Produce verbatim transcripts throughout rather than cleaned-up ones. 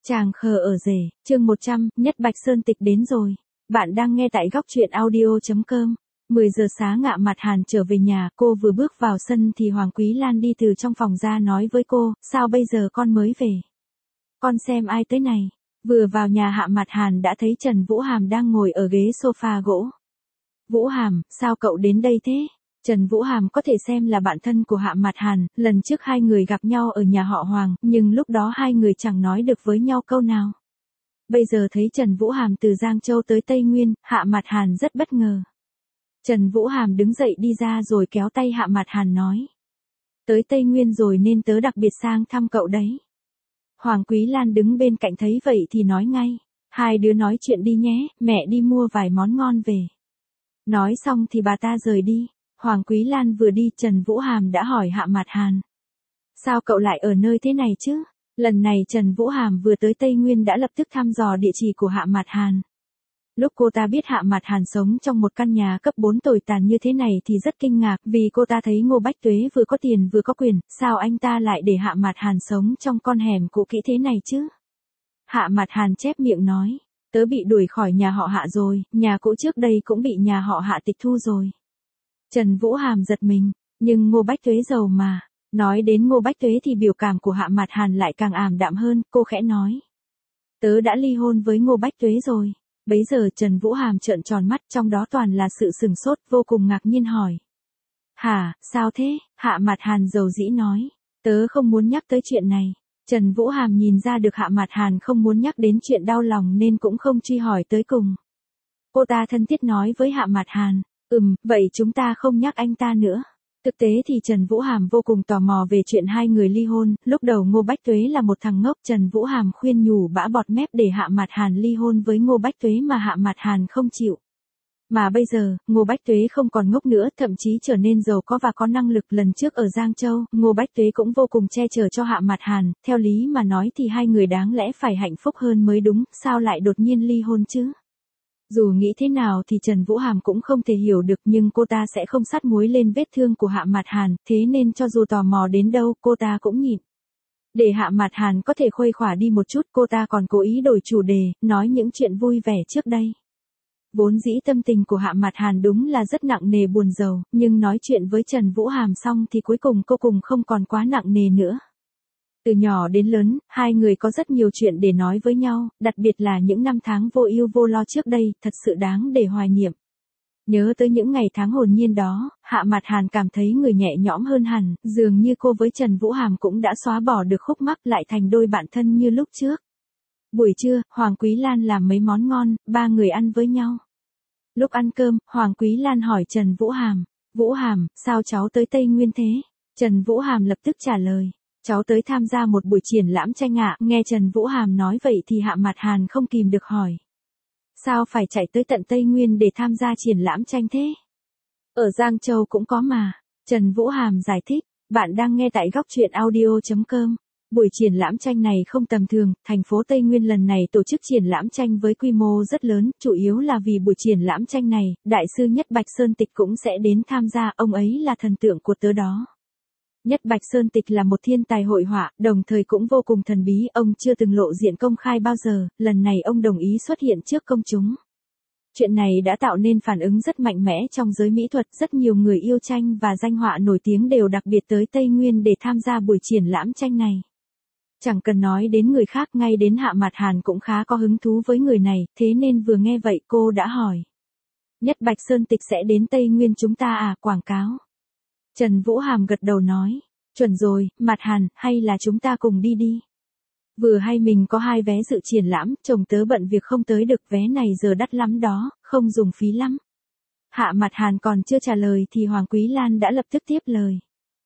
Chàng khờ ở rể, chương một trăm, Nhất Bạch Sơn Tịch đến rồi. Bạn đang nghe tại góc truyện audio.com. mười giờ sáng Hạ Mạt Hàn trở về nhà, cô vừa bước vào sân thì Hoàng Quý Lan đi từ trong phòng ra nói với cô, sao bây giờ con mới về? Con xem ai tới này? Vừa vào nhà Hạ Mạt Hàn đã thấy Trần Vũ Hàm đang ngồi ở ghế sofa gỗ. Vũ Hàm, sao cậu đến đây thế? Trần Vũ Hàm có thể xem là bạn thân của Hạ Mạt Hàn, lần trước hai người gặp nhau ở nhà họ Hoàng, nhưng lúc đó hai người chẳng nói được với nhau câu nào. Bây giờ thấy Trần Vũ Hàm từ Giang Châu tới Tây Nguyên, Hạ Mạt Hàn rất bất ngờ. Trần Vũ Hàm đứng dậy đi ra rồi kéo tay Hạ Mạt Hàn nói. Tới Tây Nguyên rồi nên tớ đặc biệt sang thăm cậu đấy. Hoàng Quý Lan đứng bên cạnh thấy vậy thì nói ngay. Hai đứa nói chuyện đi nhé, mẹ đi mua vài món ngon về. Nói xong thì bà ta rời đi. Hoàng Quý Lan vừa đi Trần Vũ Hàm đã hỏi Hạ Mạt Hàn. Sao cậu lại ở nơi thế này chứ? Lần này Trần Vũ Hàm vừa tới Tây Nguyên đã lập tức thăm dò địa chỉ của Hạ Mạt Hàn. Lúc cô ta biết Hạ Mạt Hàn sống trong một căn nhà cấp bốn tồi tàn như thế này thì rất kinh ngạc vì cô ta thấy Ngô Bách Tuế vừa có tiền vừa có quyền, sao anh ta lại để Hạ Mạt Hàn sống trong con hẻm cũ kỹ thế này chứ? Hạ Mạt Hàn chép miệng nói, tớ bị đuổi khỏi nhà họ Hạ rồi, nhà cũ trước đây cũng bị nhà họ Hạ tịch thu rồi. Trần Vũ Hàm giật mình, nhưng Ngô Bách Tuế giàu mà. Nói đến Ngô Bách Tuế thì biểu cảm của Hạ Mạt Hàn lại càng ảm đạm hơn, cô khẽ nói. Tớ đã ly hôn với Ngô Bách Tuế rồi. Bấy giờ Trần Vũ Hàm trợn tròn mắt, trong đó toàn là sự sừng sốt, vô cùng ngạc nhiên hỏi. Hả, sao thế? Hạ Mạt Hàn dầu dĩ nói. Tớ không muốn nhắc tới chuyện này. Trần Vũ Hàm nhìn ra được Hạ Mạt Hàn không muốn nhắc đến chuyện đau lòng nên cũng không truy hỏi tới cùng. Cô ta thân thiết nói với Hạ Mạt Hàn. Ừm, vậy chúng ta không nhắc anh ta nữa. Thực tế thì Trần Vũ Hàm vô cùng tò mò về chuyện hai người ly hôn, lúc đầu Ngô Bách Tuế là một thằng ngốc, Trần Vũ Hàm khuyên nhủ bã bọt mép để Hạ Mạt Hàn ly hôn với Ngô Bách Tuế mà Hạ Mạt Hàn không chịu. Mà bây giờ, Ngô Bách Tuế không còn ngốc nữa, thậm chí trở nên giàu có và có năng lực. Lần trước ở Giang Châu, Ngô Bách Tuế cũng vô cùng che chở cho Hạ Mạt Hàn, theo lý mà nói thì hai người đáng lẽ phải hạnh phúc hơn mới đúng, sao lại đột nhiên ly hôn chứ? Dù nghĩ thế nào thì Trần Vũ Hàm cũng không thể hiểu được, nhưng cô ta sẽ không sắt muối lên vết thương của Hạ Mạt Hàn, thế nên cho dù tò mò đến đâu cô ta cũng nhịn. Để Hạ Mạt Hàn có thể khuây khỏa đi một chút, cô ta còn cố ý đổi chủ đề, nói những chuyện vui vẻ trước đây. Vốn dĩ tâm tình của Hạ Mạt Hàn đúng là rất nặng nề buồn rầu, nhưng nói chuyện với Trần Vũ Hàm xong thì cuối cùng cô cùng không còn quá nặng nề nữa. Từ nhỏ đến lớn, hai người có rất nhiều chuyện để nói với nhau, đặc biệt là những năm tháng vô ưu vô lo trước đây, thật sự đáng để hoài niệm. Nhớ tới những ngày tháng hồn nhiên đó, Hạ Mạt Hàn cảm thấy người nhẹ nhõm hơn hẳn, dường như cô với Trần Vũ Hàm cũng đã xóa bỏ được khúc mắc, lại thành đôi bạn thân như lúc trước. Buổi trưa, Hoàng Quý Lan làm mấy món ngon, ba người ăn với nhau. Lúc ăn cơm, Hoàng Quý Lan hỏi Trần Vũ Hàm, Vũ Hàm, sao cháu tới Tây Nguyên thế? Trần Vũ Hàm lập tức trả lời. Cháu tới tham gia một buổi triển lãm tranh ạ. Nghe Trần Vũ Hàm nói vậy thì Hạ Mạt Hàn không kìm được hỏi. Sao phải chạy tới tận Tây Nguyên để tham gia triển lãm tranh thế? Ở Giang Châu cũng có mà. Trần Vũ Hàm giải thích. Bạn đang nghe tại góc truyện audio.com. Buổi triển lãm tranh này không tầm thường, thành phố Tây Nguyên lần này tổ chức triển lãm tranh với quy mô rất lớn, chủ yếu là vì buổi triển lãm tranh này, Đại sư Nhất Bạch Sơn Tịch cũng sẽ đến tham gia, ông ấy là thần tượng của tớ đó. Nhất Bạch Sơn Tịch là một thiên tài hội họa, đồng thời cũng vô cùng thần bí, ông chưa từng lộ diện công khai bao giờ, lần này ông đồng ý xuất hiện trước công chúng. Chuyện này đã tạo nên phản ứng rất mạnh mẽ trong giới mỹ thuật, rất nhiều người yêu tranh và danh họa nổi tiếng đều đặc biệt tới Tây Nguyên để tham gia buổi triển lãm tranh này. Chẳng cần nói đến người khác, ngay đến Hạ Mạt Hàn cũng khá có hứng thú với người này, thế nên vừa nghe vậy cô đã hỏi. Nhất Bạch Sơn Tịch sẽ đến Tây Nguyên chúng ta à, quảng cáo. Trần Vũ Hàm gật đầu nói, chuẩn rồi, Mạt Hàn, hay là chúng ta cùng đi đi. Vừa hay mình có hai vé dự triển lãm, chồng tớ bận việc không tới được, vé này giờ đắt lắm đó, không dùng phí lắm. Hạ Mạt Hàn còn chưa trả lời thì Hoàng Quý Lan đã lập tức tiếp lời.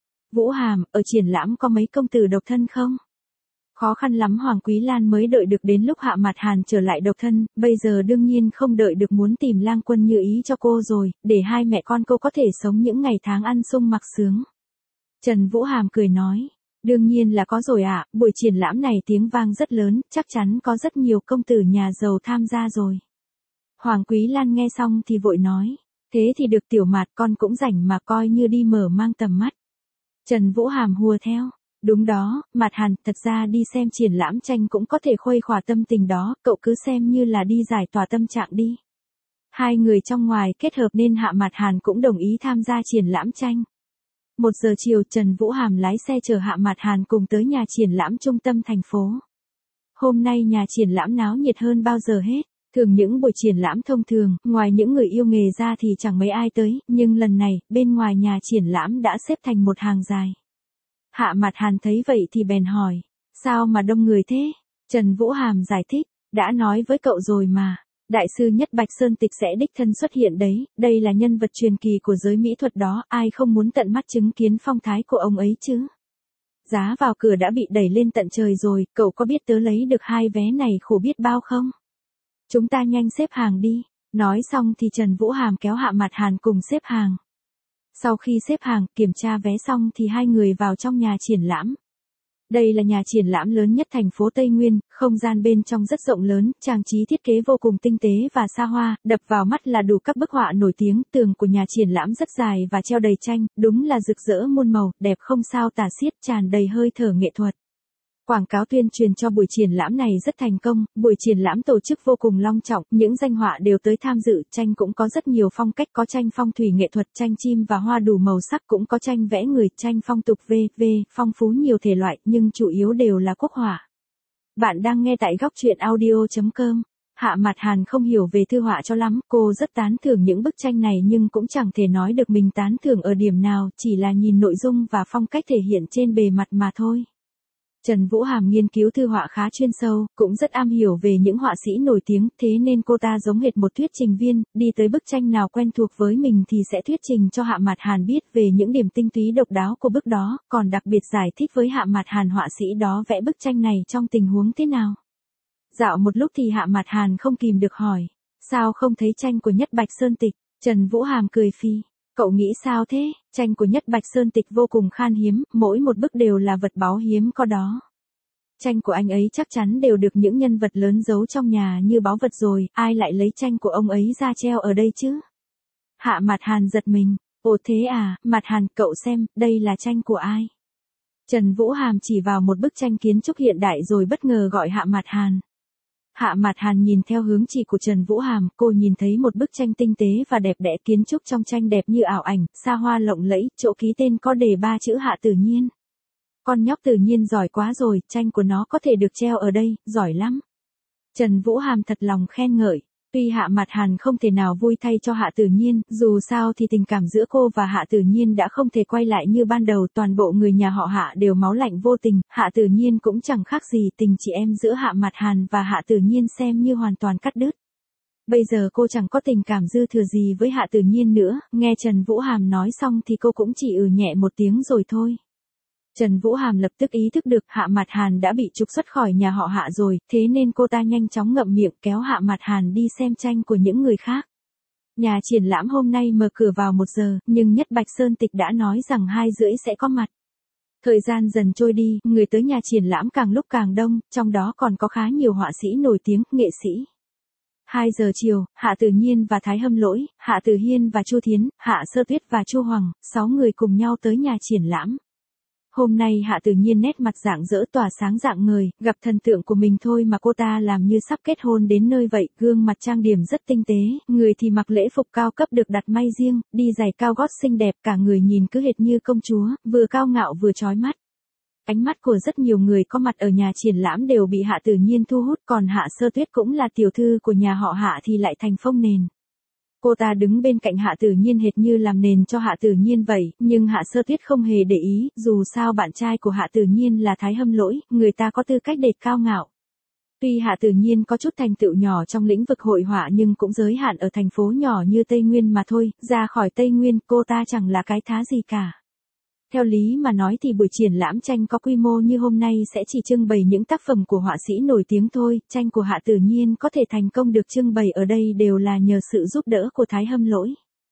Vũ Hàm, ở triển lãm có mấy công tử độc thân không? Khó khăn lắm Hoàng Quý Lan mới đợi được đến lúc Hạ Mạt Hàn trở lại độc thân, bây giờ đương nhiên không đợi được, muốn tìm lang quân như ý cho cô rồi, để hai mẹ con cô có thể sống những ngày tháng ăn sung mặc sướng. Trần Vũ Hàm cười nói, đương nhiên là có rồi ạ, buổi triển lãm này tiếng vang rất lớn, chắc chắn có rất nhiều công tử nhà giàu tham gia rồi. Hoàng Quý Lan nghe xong thì vội nói, thế thì được Tiểu Mạt, con cũng rảnh mà, coi như đi mở mang tầm mắt. Trần Vũ Hàm hùa theo. Đúng đó, Mạt Hàn, thật ra đi xem triển lãm tranh cũng có thể khuây khỏa tâm tình đó, cậu cứ xem như là đi giải tỏa tâm trạng đi. Hai người trong ngoài kết hợp nên Hạ Mạt Hàn cũng đồng ý tham gia triển lãm tranh. Một giờ chiều, Trần Vũ Hàm lái xe chở Hạ Mạt Hàn cùng tới nhà triển lãm trung tâm thành phố. Hôm nay nhà triển lãm náo nhiệt hơn bao giờ hết. Thường những buổi triển lãm thông thường, ngoài những người yêu nghề ra thì chẳng mấy ai tới, nhưng lần này, bên ngoài nhà triển lãm đã xếp thành một hàng dài. Hạ Mạt Hàn thấy vậy thì bèn hỏi, sao mà đông người thế? Trần Vũ Hàm giải thích, đã nói với cậu rồi mà. Đại sư Nhất Bạch Sơn Tịch sẽ đích thân xuất hiện đấy, đây là nhân vật truyền kỳ của giới mỹ thuật đó, ai không muốn tận mắt chứng kiến phong thái của ông ấy chứ? Giá vào cửa đã bị đẩy lên tận trời rồi, cậu có biết tớ lấy được hai vé này khổ biết bao không? Chúng ta nhanh xếp hàng đi. Nói xong thì Trần Vũ Hàm kéo Hạ Mạt Hàn cùng xếp hàng. Sau khi xếp hàng, kiểm tra vé xong thì hai người vào trong nhà triển lãm. Đây là nhà triển lãm lớn nhất thành phố Tây Nguyên, không gian bên trong rất rộng lớn, trang trí thiết kế vô cùng tinh tế và xa hoa, đập vào mắt là đủ các bức họa nổi tiếng, tường của nhà triển lãm rất dài và treo đầy tranh, đúng là rực rỡ muôn màu, đẹp không sao tả xiết, tràn đầy hơi thở nghệ thuật. Quảng cáo tuyên truyền cho buổi triển lãm này rất thành công, buổi triển lãm tổ chức vô cùng long trọng, những danh họa đều tới tham dự, tranh cũng có rất nhiều phong cách, có tranh phong thủy nghệ thuật, tranh chim và hoa đủ màu sắc, cũng có tranh vẽ người, tranh phong tục vê vê, phong phú nhiều thể loại, nhưng chủ yếu đều là quốc họa. Bạn đang nghe tại góc truyện audio chấm com. Hạ Mạt Hàn không hiểu về thư họa cho lắm, cô rất tán thưởng những bức tranh này nhưng cũng chẳng thể nói được mình tán thưởng ở điểm nào, chỉ là nhìn nội dung và phong cách thể hiện trên bề mặt mà thôi. Trần Vũ Hàm nghiên cứu thư họa khá chuyên sâu, cũng rất am hiểu về những họa sĩ nổi tiếng, thế nên cô ta giống hệt một thuyết trình viên, đi tới bức tranh nào quen thuộc với mình thì sẽ thuyết trình cho Hạ Mạt Hàn biết về những điểm tinh túy độc đáo của bức đó, còn đặc biệt giải thích với Hạ Mạt Hàn họa sĩ đó vẽ bức tranh này trong tình huống thế nào. Dạo một lúc thì Hạ Mạt Hàn không kìm được hỏi, sao không thấy tranh của Nhất Bạch Sơn Tịch? Trần Vũ Hàm cười phì. Cậu nghĩ sao thế? Tranh của Nhất Bạch Sơn Tịch vô cùng khan hiếm, mỗi một bức đều là vật báu hiếm có đó. Tranh của anh ấy chắc chắn đều được những nhân vật lớn giấu trong nhà như báu vật rồi, ai lại lấy tranh của ông ấy ra treo ở đây chứ? Hạ Mạt Hàn giật mình, ồ thế à, Mạt Hàn, cậu xem, đây là tranh của ai? Trần Vũ Hàm chỉ vào một bức tranh kiến trúc hiện đại rồi bất ngờ gọi Hạ Mạt Hàn. Hạ Mạt Hàn nhìn theo hướng chỉ của Trần Vũ Hàm, cô nhìn thấy một bức tranh tinh tế và đẹp đẽ, kiến trúc trong tranh đẹp như ảo ảnh, xa hoa lộng lẫy, chỗ ký tên có đề ba chữ Hạ Tự Nhiên. Con nhóc Tự Nhiên giỏi quá rồi, tranh của nó có thể được treo ở đây, giỏi lắm. Trần Vũ Hàm thật lòng khen ngợi. Tuy Hạ Mạt Hàn không thể nào vui thay cho Hạ Tự Nhiên, dù sao thì tình cảm giữa cô và Hạ Tự Nhiên đã không thể quay lại như ban đầu, toàn bộ người nhà họ Hạ đều máu lạnh vô tình, Hạ Tự Nhiên cũng chẳng khác gì, tình chị em giữa Hạ Mạt Hàn và Hạ Tự Nhiên xem như hoàn toàn cắt đứt. Bây giờ cô chẳng có tình cảm dư thừa gì với Hạ Tự Nhiên nữa, nghe Trần Vũ Hàm nói xong thì cô cũng chỉ ừ nhẹ một tiếng rồi thôi. Trần Vũ Hàm lập tức ý thức được Hạ Mạt Hàn đã bị trục xuất khỏi nhà họ Hạ rồi, thế nên cô ta nhanh chóng ngậm miệng kéo Hạ Mạt Hàn đi xem tranh của những người khác. Nhà triển lãm hôm nay mở cửa vào một giờ, nhưng Nhất Bạch Sơn Tịch đã nói rằng hai rưỡi sẽ có mặt. Thời gian dần trôi đi, người tới nhà triển lãm càng lúc càng đông, trong đó còn có khá nhiều họa sĩ nổi tiếng, nghệ sĩ. hai giờ chiều, Hạ Tự Nhiên và Thái Hâm Lỗi, Hạ Tử Hiên và Chu Thiến, Hạ Sơ Tuyết và Chu Hoàng, sáu người cùng nhau tới nhà triển lãm. Hôm nay Hạ Tự Nhiên nét mặt rạng rỡ tỏa sáng rạng ngời, gặp thần tượng của mình thôi mà cô ta làm như sắp kết hôn đến nơi vậy, gương mặt trang điểm rất tinh tế, người thì mặc lễ phục cao cấp được đặt may riêng, đi giày cao gót xinh đẹp, cả người nhìn cứ hệt như công chúa, vừa cao ngạo vừa chói mắt. Ánh mắt của rất nhiều người có mặt ở nhà triển lãm đều bị Hạ Tự Nhiên thu hút, còn Hạ Sơ Tuyết cũng là tiểu thư của nhà họ Hạ thì lại thành phông nền. Cô ta đứng bên cạnh Hạ Tự Nhiên hệt như làm nền cho Hạ Tự Nhiên vậy, nhưng Hạ Sơ Tuyết không hề để ý, dù sao bạn trai của Hạ Tự Nhiên là Thái Hâm Lỗi, người ta có tư cách để cao ngạo. Tuy Hạ Tự Nhiên có chút thành tựu nhỏ trong lĩnh vực hội họa nhưng cũng giới hạn ở thành phố nhỏ như Tây Nguyên mà thôi, ra khỏi Tây Nguyên cô ta chẳng là cái thá gì cả. Theo lý mà nói thì buổi triển lãm tranh có quy mô như hôm nay sẽ chỉ trưng bày những tác phẩm của họa sĩ nổi tiếng thôi, tranh của Hạ Tự Nhiên có thể thành công được trưng bày ở đây đều là nhờ sự giúp đỡ của Thái Hâm Lỗi.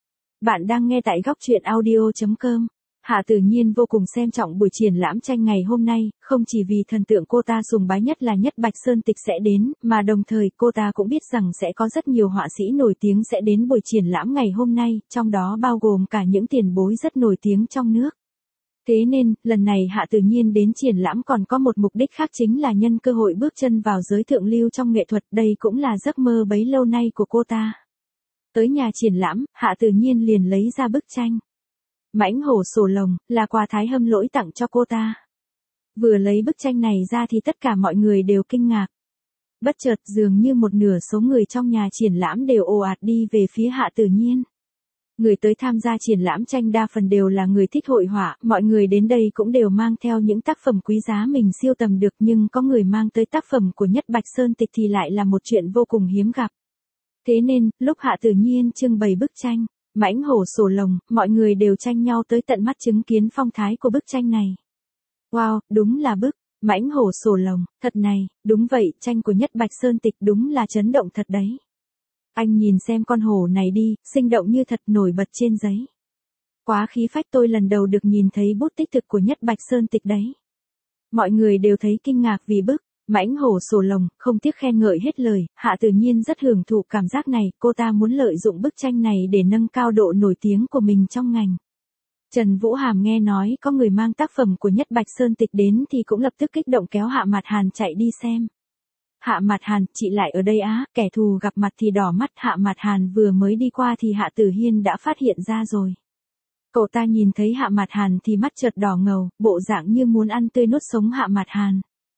Bạn đang nghe tại góc truyện audio chấm com. Hạ Tự Nhiên vô cùng xem trọng buổi triển lãm tranh ngày hôm nay, không chỉ vì thần tượng cô ta sùng bái nhất là Nhất Bạch Sơn Tịch sẽ đến, mà đồng thời cô ta cũng biết rằng sẽ có rất nhiều họa sĩ nổi tiếng sẽ đến buổi triển lãm ngày hôm nay, trong đó bao gồm cả những tiền bối rất nổi tiếng trong nước. Thế nên, lần này Hạ Tử Nhiên đến triển lãm còn có một mục đích khác, chính là nhân cơ hội bước chân vào giới thượng lưu trong nghệ thuật, đây cũng là giấc mơ bấy lâu nay của cô ta. Tới nhà triển lãm, Hạ Tử Nhiên liền lấy ra bức tranh Mãnh hổ sổ lồng, là quà Thái Hâm Lỗi tặng cho cô ta. Vừa lấy bức tranh này ra thì tất cả mọi người đều kinh ngạc. Bất chợt dường như một nửa số người trong nhà triển lãm đều ồ ạt đi về phía Hạ Tử Nhiên. Người tới tham gia triển lãm tranh đa phần đều là người thích hội họa, mọi người đến đây cũng đều mang theo những tác phẩm quý giá mình siêu tầm được, nhưng có người mang tới tác phẩm của Nhất Bạch Sơn Tịch thì lại là một chuyện vô cùng hiếm gặp. Thế nên, lúc Hạ Tử Nhiên trưng bày bức tranh Mãnh hổ sổ lồng, mọi người đều tranh nhau tới tận mắt chứng kiến phong thái của bức tranh này. Wow, đúng là bức Mãnh hổ sổ lồng, thật này, đúng vậy, tranh của Nhất Bạch Sơn Tịch đúng là chấn động thật đấy. Anh nhìn xem con hổ này đi, sinh động như thật, nổi bật trên giấy. Quá khí phách, tôi lần đầu được nhìn thấy bút tích thực của Nhất Bạch Sơn Tịch đấy. Mọi người đều thấy kinh ngạc vì bức Mãnh hổ sổ lồng, không tiếc khen ngợi hết lời. Hạ Tử Nhiên rất hưởng thụ cảm giác này, cô ta muốn lợi dụng bức tranh này để nâng cao độ nổi tiếng của mình trong ngành. Trần Vũ Hàm nghe nói có người mang tác phẩm của Nhất Bạch Sơn Tịch đến thì cũng lập tức kích động kéo Hạ Mạt Hàn chạy đi xem. Hạ Mạt Hàn, chị lại ở đây á? Kẻ thù gặp mặt thì đỏ mắt. Hạ Mạt Hàn vừa mới đi qua thì Hạ Tử Hiên đã phát hiện ra rồi. Cậu ta nhìn thấy Hạ Mạt Hàn thì mắt chợt đỏ ngầu, bộ dạng như muốn ăn tươi nuốt sống Hạ Mạt Hàn.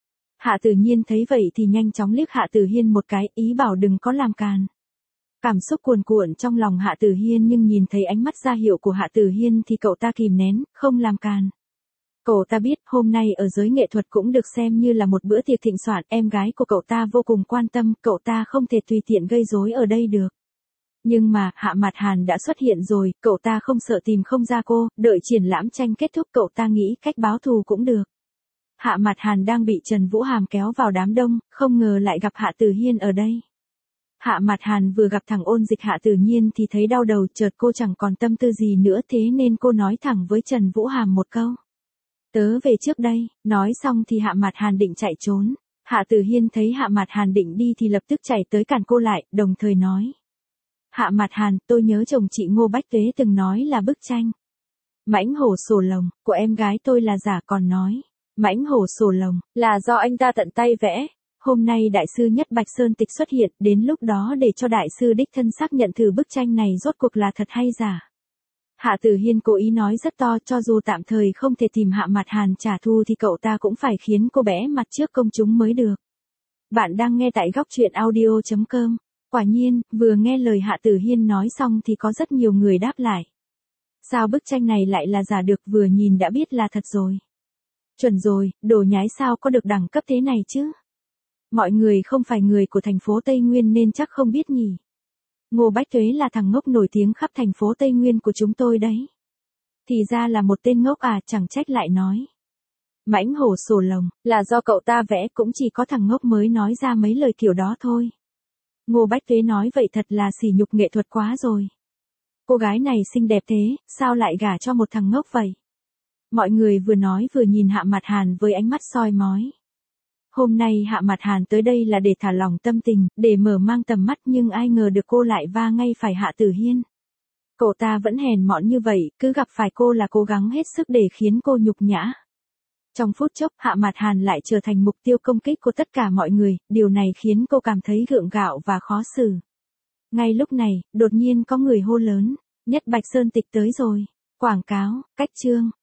Hạ Tử Nhiên thấy vậy thì nhanh chóng liếc Hạ Tử Hiên một cái, ý bảo đừng có làm càn. Cảm xúc cuồn cuộn trong lòng Hạ Tử Hiên, nhưng nhìn thấy ánh mắt ra hiệu của Hạ Tử Hiên thì cậu ta kìm nén, không làm càn. Cậu ta biết hôm nay ở giới nghệ thuật cũng được xem như là một bữa tiệc thịnh soạn, em gái của cậu ta vô cùng quan tâm, cậu ta không thể tùy tiện gây rối ở đây được. Nhưng mà, Hạ Mạt Hàn đã xuất hiện rồi, cậu ta không sợ tìm không ra cô, đợi triển lãm tranh kết thúc cậu ta nghĩ cách báo thù cũng được. Hạ Mạt Hàn đang bị Trần Vũ Hàm kéo vào đám đông, không ngờ lại gặp Hạ Tử Hiên ở đây. Hạ Mạt Hàn vừa gặp thằng ôn dịch Hạ Tử Nhiên thì thấy đau đầu, chợt cô chẳng còn tâm tư gì nữa, thế nên cô nói thẳng với Trần Vũ Hàm một câu. Tớ về trước đây. Nói xong thì Hạ Mạt Hàn định chạy trốn. Hạ Tử Hiên thấy Hạ Mạt Hàn định đi thì lập tức chạy tới cản cô lại, đồng thời nói. Hạ Mạt Hàn, tôi nhớ chồng chị Ngô Bách Tuế từng nói là bức tranh Mãnh hổ sổ lồng của em gái tôi là giả, còn nói Mãnh hổ sổ lồng là do anh ta tận tay vẽ. Hôm nay đại sư Nhất Bạch Sơn Tịch xuất hiện, đến lúc đó để cho đại sư đích thân xác nhận thử bức tranh này rốt cuộc là thật hay giả. Hạ Tử Hiên cố ý nói rất to, cho dù tạm thời không thể tìm Hạ Mạt Hàn trả thù thì cậu ta cũng phải khiến cô bé mặt trước công chúng mới được. Bạn đang nghe tại góc truyện audio chấm com. Quả nhiên, vừa nghe lời Hạ Tử Hiên nói xong thì có rất nhiều người đáp lại. Sao bức tranh này lại là giả được, vừa nhìn đã biết là thật rồi. Chuẩn rồi, đồ nhái sao có được đẳng cấp thế này chứ? Mọi người không phải người của thành phố Tây Nguyên nên chắc không biết nhỉ. Ngô Bách Tuế là thằng ngốc nổi tiếng khắp thành phố Tây Nguyên của chúng tôi đấy. Thì ra là một tên ngốc à, chẳng trách lại nói. Mãnh hổ sổ lồng, là do cậu ta vẽ, cũng chỉ có thằng ngốc mới nói ra mấy lời kiểu đó thôi. Ngô Bách Tuế nói vậy thật là sỉ nhục nghệ thuật quá rồi. Cô gái này xinh đẹp thế, sao lại gả cho một thằng ngốc vậy? Mọi người vừa nói vừa nhìn Hạ Mạt Hàn với ánh mắt soi mói. Hôm nay Hạ Mạt Hàn tới đây là để thả lỏng tâm tình, để mở mang tầm mắt, nhưng ai ngờ được cô lại va ngay phải Hạ Tử Hiên. Cậu ta vẫn hèn mọn như vậy, cứ gặp phải cô là cố gắng hết sức để khiến cô nhục nhã. Trong phút chốc, Hạ Mạt Hàn lại trở thành mục tiêu công kích của tất cả mọi người, điều này khiến cô cảm thấy gượng gạo và khó xử. Ngay lúc này, đột nhiên có người hô lớn, Nhất Bạch Sơn Tịch tới rồi. Quảng cáo, cách chương.